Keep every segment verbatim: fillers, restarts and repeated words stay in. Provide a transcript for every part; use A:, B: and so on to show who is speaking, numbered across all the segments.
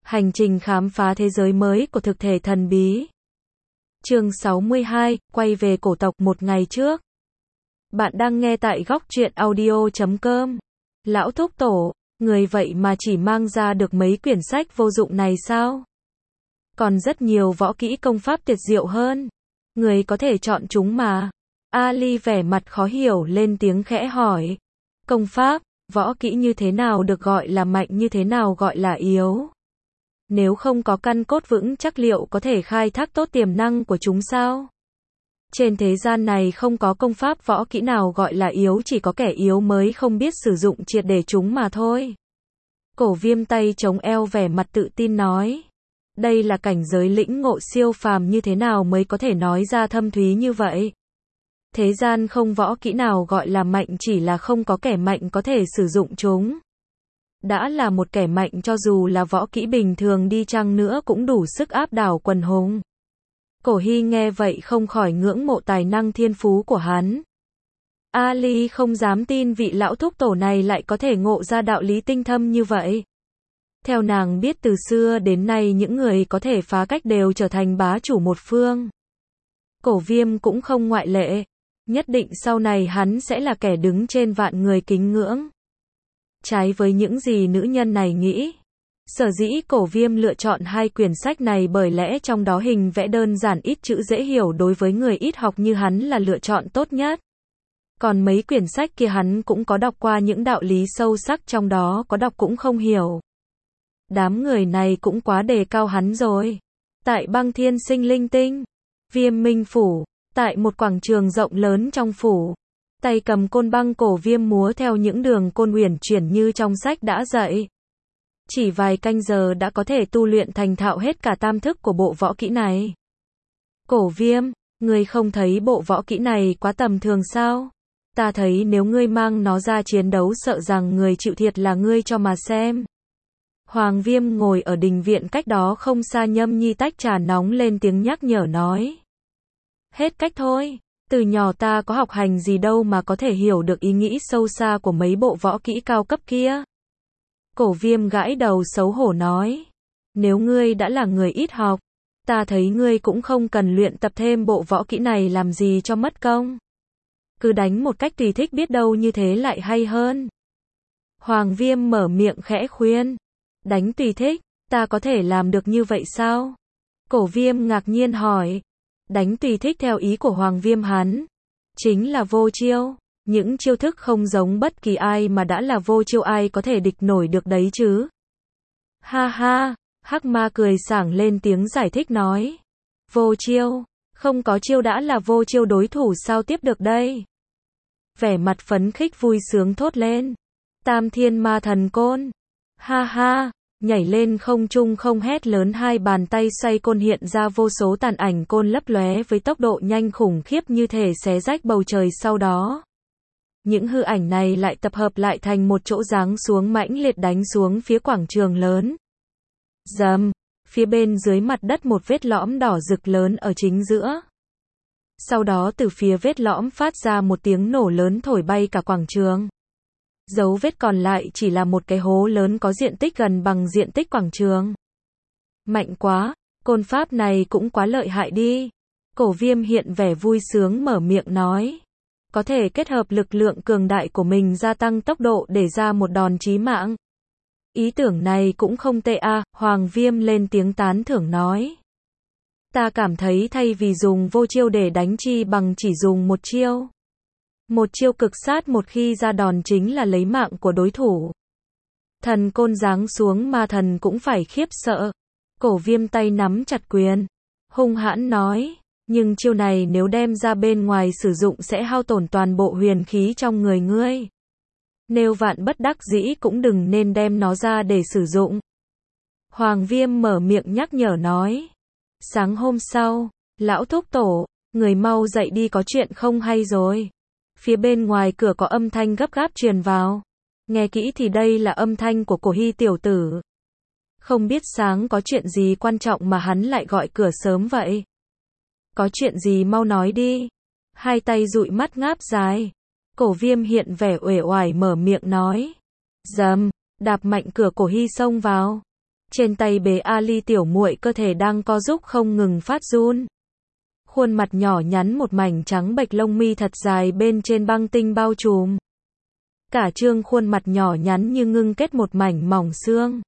A: Hành trình khám phá thế giới mới của thực thể thần bí. Chương sáu mươi hai, quay về cổ tộc một ngày trước. Bạn đang nghe tại góc truyện audio chấm com. Lão thúc tổ, người vậy mà chỉ mang ra được mấy quyển sách vô dụng này sao? Còn rất nhiều võ kỹ công pháp tuyệt diệu hơn. Người có thể chọn chúng mà. Ali vẻ mặt khó hiểu lên tiếng khẽ hỏi. Công pháp, võ kỹ như thế nào được gọi là mạnh, như thế nào gọi là yếu? Nếu không có căn cốt vững chắc liệu có thể khai thác tốt tiềm năng của chúng sao? Trên thế gian này không có công pháp võ kỹ nào gọi là yếu, chỉ có kẻ yếu mới không biết sử dụng triệt để chúng mà thôi. Cổ Viêm tay chống eo vẻ mặt tự tin nói. Đây là cảnh giới lĩnh ngộ siêu phàm, như thế nào mới có thể nói ra thâm thúy như vậy? Thế gian không võ kỹ nào gọi là mạnh, chỉ là không có kẻ mạnh có thể sử dụng chúng. Đã là một kẻ mạnh, cho dù là võ kỹ bình thường đi chăng nữa cũng đủ sức áp đảo quần hùng. Cổ Hy nghe vậy không khỏi ngưỡng mộ tài năng thiên phú của hắn. Ali không dám tin vị lão thúc tổ này lại có thể ngộ ra đạo lý tinh thâm như vậy. Theo nàng biết, từ xưa đến nay những người có thể phá cách đều trở thành bá chủ một phương. Cổ Viêm cũng không ngoại lệ. Nhất định sau này hắn sẽ là kẻ đứng trên vạn người kính ngưỡng. Trái với những gì nữ nhân này nghĩ, sở dĩ Cổ Viêm lựa chọn hai quyển sách này bởi lẽ trong đó hình vẽ đơn giản, ít chữ, dễ hiểu, đối với người ít học như hắn là lựa chọn tốt nhất. Còn mấy quyển sách kia hắn cũng có đọc qua, những đạo lý sâu sắc trong đó có đọc cũng không hiểu. Đám người này cũng quá đề cao hắn rồi. Tại Băng Thiên Sinh Linh Tinh, Viêm Minh Phủ, tại một quảng trường rộng lớn trong phủ, tay cầm côn băng, Cổ Viêm múa theo những đường côn uyển chuyển như trong sách đã dạy. Chỉ vài canh giờ đã có thể tu luyện thành thạo hết cả tam thức của bộ võ kỹ này. Cổ Viêm, ngươi không thấy bộ võ kỹ này quá tầm thường sao? Ta thấy nếu ngươi mang nó ra chiến đấu sợ rằng người chịu thiệt là ngươi cho mà xem. Hoàng Viêm ngồi ở đình viện cách đó không xa nhâm nhi tách trà nóng lên tiếng nhắc nhở nói. Hết cách thôi. Từ nhỏ ta có học hành gì đâu mà có thể hiểu được ý nghĩ sâu xa của mấy bộ võ kỹ cao cấp kia. Cổ Viêm gãi đầu xấu hổ nói. Nếu ngươi đã là người ít học, ta thấy ngươi cũng không cần luyện tập thêm bộ võ kỹ này làm gì cho mất công. Cứ đánh một cách tùy thích, biết đâu như thế lại hay hơn. Hoàng Viêm mở miệng khẽ khuyên. Đánh tùy thích, ta có thể làm được như vậy sao? Cổ Viêm ngạc nhiên hỏi. Đánh tùy thích theo ý của Hoàng Viêm hắn chính là vô chiêu. Những chiêu thức không giống bất kỳ ai mà đã là vô chiêu, ai có thể địch nổi được đấy chứ? Ha ha, Hắc Ma cười sảng lên tiếng giải thích nói. Vô chiêu, không có chiêu đã là vô chiêu, đối thủ sao tiếp được đây? Vẻ mặt phấn khích vui sướng thốt lên. Tam Thiên Ma Thần Côn. Ha ha, nhảy lên không trung không hét lớn, hai bàn tay xoay côn hiện ra vô số tàn ảnh côn lấp lóe với tốc độ nhanh khủng khiếp như thể xé rách bầu trời, sau đó những hư ảnh này lại tập hợp lại thành một chỗ, giáng xuống mãnh liệt đánh xuống phía quảng trường lớn. Rầm, phía bên dưới mặt đất một vết lõm đỏ rực lớn ở chính giữa. Sau đó từ phía vết lõm phát ra một tiếng nổ lớn thổi bay cả quảng trường. Dấu vết còn lại chỉ là một cái hố lớn có diện tích gần bằng diện tích quảng trường. Mạnh quá, côn pháp này cũng quá lợi hại đi. Cổ Viêm hiện vẻ vui sướng mở miệng nói. Có thể kết hợp lực lượng cường đại của mình gia tăng tốc độ để ra một đòn chí mạng. Ý tưởng này cũng không tệ a, Hoàng Viêm lên tiếng tán thưởng nói. Ta cảm thấy thay vì dùng vô chiêu để đánh, chi bằng chỉ dùng một chiêu. Một chiêu cực sát, một khi ra đòn chính là lấy mạng của đối thủ. Thần côn giáng xuống, ma thần cũng phải khiếp sợ. Cổ Viêm tay nắm chặt quyền, hung hãn nói. Nhưng chiêu này nếu đem ra bên ngoài sử dụng sẽ hao tổn toàn bộ huyền khí trong người ngươi. Nếu vạn bất đắc dĩ cũng đừng nên đem nó ra để sử dụng. Hoàng Viêm mở miệng nhắc nhở nói. Sáng hôm sau, lão thúc tổ, người mau dậy đi, có chuyện không hay rồi. Phía bên ngoài cửa có âm thanh gấp gáp truyền vào. Nghe kỹ thì đây là âm thanh của Cổ Hy tiểu tử. Không biết sáng có chuyện gì quan trọng mà hắn lại gọi cửa sớm vậy? Có chuyện gì mau nói đi. Hai tay dụi mắt ngáp dài. Cổ Viêm hiện vẻ uể oải mở miệng nói. Dầm, đạp mạnh cửa, Cổ Hy xông vào. Trên tay bế Ali tiểu muội cơ thể đang co rúm không ngừng phát run. Khuôn mặt nhỏ nhắn một mảnh trắng bệch, lông mi thật dài bên trên băng tinh bao trùm. Cả trương khuôn mặt nhỏ nhắn như ngưng kết một mảnh mỏng xương.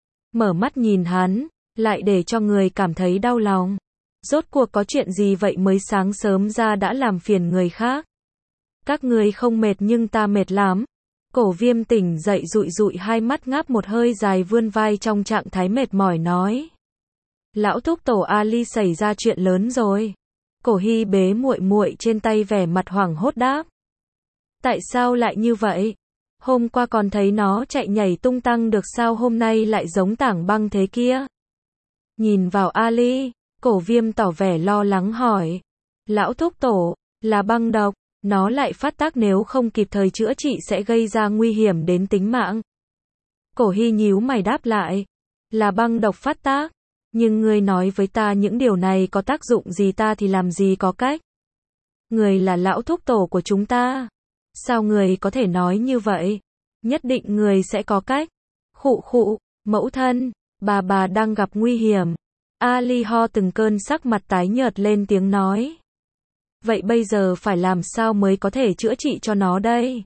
A: Mở mắt nhìn hắn, lại để cho người cảm thấy đau lòng. Rốt cuộc có chuyện gì vậy, mới sáng sớm ra đã làm phiền người khác. Các người không mệt nhưng ta mệt lắm. Cổ Viêm tỉnh dậy dụi dụi hai mắt, ngáp một hơi dài, vươn vai trong trạng thái mệt mỏi nói. Lão thúc tổ, Ali xảy ra chuyện lớn rồi. Cổ Hy bế muội muội trên tay, vẻ mặt hoảng hốt đáp. Tại sao lại như vậy? Hôm qua còn thấy nó chạy nhảy tung tăng được, sao hôm nay lại giống tảng băng thế kia? Nhìn vào Ali, Cổ Viêm tỏ vẻ lo lắng hỏi. Lão thúc tổ, là băng độc, nó lại phát tác, nếu không kịp thời chữa trị sẽ gây ra nguy hiểm đến tính mạng. Cổ Hy nhíu mày đáp lại. Là băng độc phát tác, nhưng ngươi nói với ta những điều này có tác dụng gì, ta thì làm gì có cách. Người là lão thúc tổ của chúng ta. Sao người có thể nói như vậy? Nhất định người sẽ có cách. Khụ khụ, mẫu thân, bà bà đang gặp nguy hiểm. Ali ho từng cơn, sắc mặt tái nhợt, lên tiếng nói. Vậy bây giờ phải làm sao mới có thể chữa trị cho nó đây?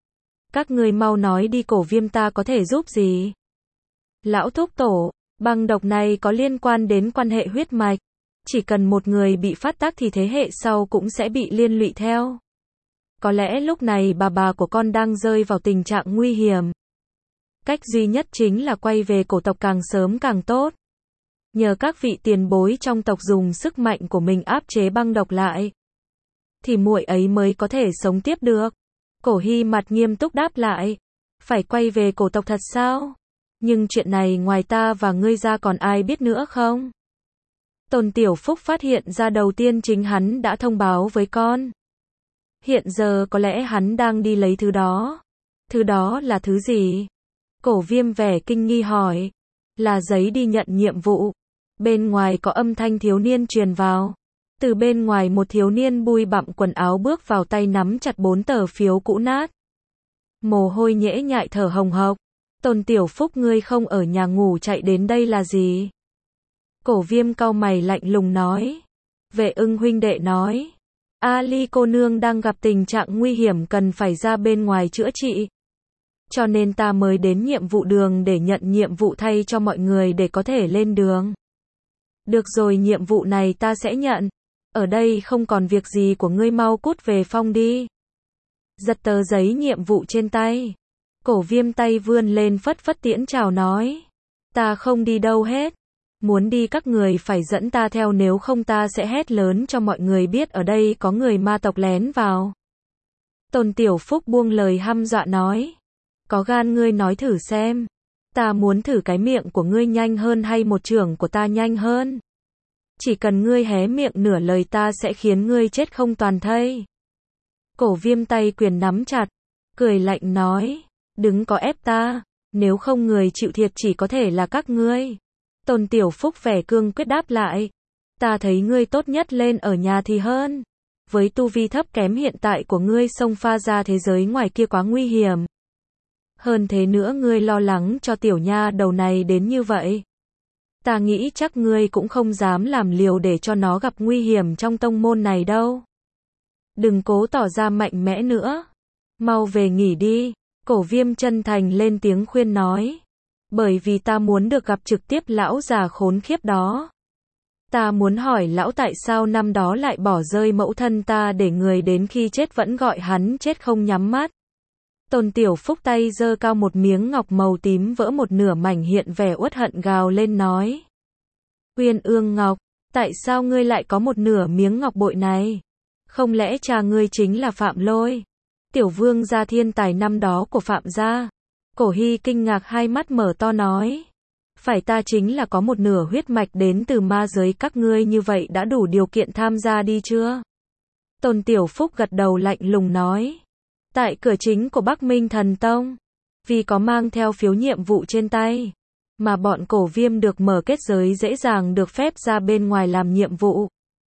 A: Các người mau nói đi, Cổ Viêm, ta có thể giúp gì? Lão thúc tổ, băng độc này có liên quan đến quan hệ huyết mạch. Chỉ cần một người bị phát tác thì thế hệ sau cũng sẽ bị liên lụy theo. Có lẽ lúc này bà bà của con đang rơi vào tình trạng nguy hiểm. Cách duy nhất chính là quay về cổ tộc càng sớm càng tốt. Nhờ các vị tiền bối trong tộc dùng sức mạnh của mình áp chế băng độc lại, thì muội ấy mới có thể sống tiếp được. Cổ Hy mặt nghiêm túc đáp lại. Phải quay về cổ tộc thật sao? Nhưng chuyện này ngoài ta và ngươi ra còn ai biết nữa không? Tôn Tiểu Phúc phát hiện ra đầu tiên chính hắn đã thông báo với con. Hiện giờ có lẽ hắn đang đi lấy thứ đó. Thứ đó là thứ gì? Cổ Viêm vẻ kinh nghi hỏi. Là giấy đi nhận nhiệm vụ. Bên ngoài có âm thanh thiếu niên truyền vào. Từ bên ngoài một thiếu niên bụi bặm quần áo bước vào, tay nắm chặt bốn tờ phiếu cũ nát. Mồ hôi nhễ nhại, thở hồng hộc. Tôn Tiểu Phúc, ngươi không ở nhà ngủ chạy đến đây là gì? Cổ Viêm cau mày lạnh lùng nói. Vệ Ưng huynh đệ nói. Ali cô nương đang gặp tình trạng nguy hiểm, cần phải ra bên ngoài chữa trị. Cho nên ta mới đến nhiệm vụ đường để nhận nhiệm vụ thay cho mọi người để có thể lên đường. Được rồi, nhiệm vụ này ta sẽ nhận. Ở đây không còn việc gì của ngươi, mau cút về phong đi. Giật tờ giấy nhiệm vụ trên tay. Cổ Viêm tay vươn lên phất phất tiễn chào nói. Ta không đi đâu hết. Muốn đi các người phải dẫn ta theo, nếu không ta sẽ hét lớn cho mọi người biết ở đây có người ma tộc lén vào. Tôn Tiểu Phúc buông lời hăm dọa nói. Có gan ngươi nói thử xem. Ta muốn thử cái miệng của ngươi nhanh hơn hay một chưởng của ta nhanh hơn. Chỉ cần ngươi hé miệng nửa lời ta sẽ khiến ngươi chết không toàn thây. Cổ Viêm tay quyền nắm chặt, cười lạnh nói. Đừng có ép ta, nếu không người chịu thiệt chỉ có thể là các ngươi. Tôn Tiểu Phúc vẻ cương quyết đáp lại. Ta thấy ngươi tốt nhất lên ở nhà thì hơn. Với tu vi thấp kém hiện tại của ngươi, xông pha ra thế giới ngoài kia quá nguy hiểm. Hơn thế nữa, ngươi lo lắng cho tiểu nha đầu này đến như vậy. Ta nghĩ chắc ngươi cũng không dám làm liều để cho nó gặp nguy hiểm trong tông môn này đâu. Đừng cố tỏ ra mạnh mẽ nữa. Mau về nghỉ đi. Cổ Viêm chân thành lên tiếng khuyên nói. Bởi vì ta muốn được gặp trực tiếp lão già khốn khiếp đó. Ta muốn hỏi lão tại sao năm đó lại bỏ rơi mẫu thân ta, để người đến khi chết vẫn gọi hắn chết không nhắm mắt. Tôn Tiểu Phúc tay giơ cao, một miếng ngọc màu tím vỡ một nửa mảnh, hiện vẻ uất hận gào lên nói. Uyên Ương Ngọc, tại sao ngươi lại có một nửa miếng ngọc bội này? Không lẽ cha ngươi chính là Phạm Lôi, tiểu vương gia thiên tài năm đó của Phạm gia? Cổ Hy kinh ngạc hai mắt mở to nói. Phải, ta chính là có một nửa huyết mạch đến từ ma giới, các ngươi như vậy đã đủ điều kiện tham gia đi chưa? Tôn Tiểu Phúc gật đầu lạnh lùng nói. Tại cửa chính của Bắc Minh Thần Tông, vì có mang theo phiếu nhiệm vụ trên tay, mà bọn Cổ Viêm được mở kết giới, dễ dàng được phép ra bên ngoài làm nhiệm vụ.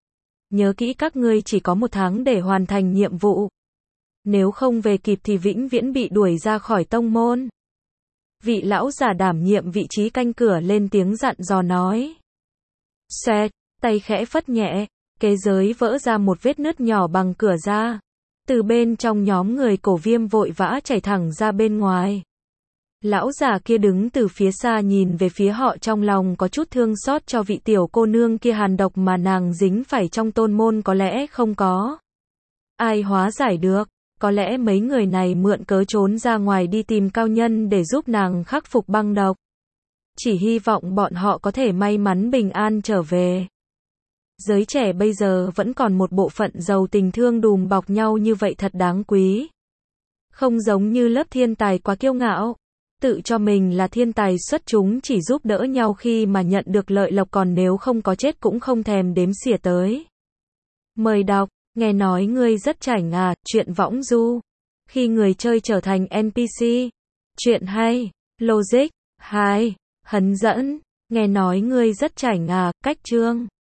A: Nhớ kỹ, các ngươi chỉ có một tháng để hoàn thành nhiệm vụ. Nếu không về kịp thì vĩnh viễn bị đuổi ra khỏi tông môn. Vị lão giả đảm nhiệm vị trí canh cửa lên tiếng dặn dò nói. Xoẹt, tay khẽ phất nhẹ, kế giới vỡ ra một vết nứt nhỏ bằng cửa ra. Từ bên trong nhóm người Cổ Viêm vội vã chảy thẳng ra bên ngoài. Lão già kia đứng từ phía xa nhìn về phía họ, trong lòng có chút thương xót cho vị tiểu cô nương kia, hàn độc mà nàng dính phải trong tôn môn có lẽ không có ai hóa giải được. Có lẽ mấy người này mượn cớ trốn ra ngoài đi tìm cao nhân để giúp nàng khắc phục băng độc. Chỉ hy vọng bọn họ có thể may mắn bình an trở về. Giới trẻ bây giờ vẫn còn một bộ phận giàu tình thương đùm bọc nhau như vậy thật đáng quý. Không giống như lớp thiên tài quá kiêu ngạo, tự cho mình là thiên tài xuất chúng, chỉ giúp đỡ nhau khi mà nhận được lợi lộc, còn nếu không có chết cũng không thèm đếm xỉa tới. Mời đọc, nghe nói ngươi rất chảnh à, truyện võng du. Khi người chơi trở thành en pê xê. Chuyện hay, logic, hai, hấn dẫn, nghe nói ngươi rất chảnh à, cách chương.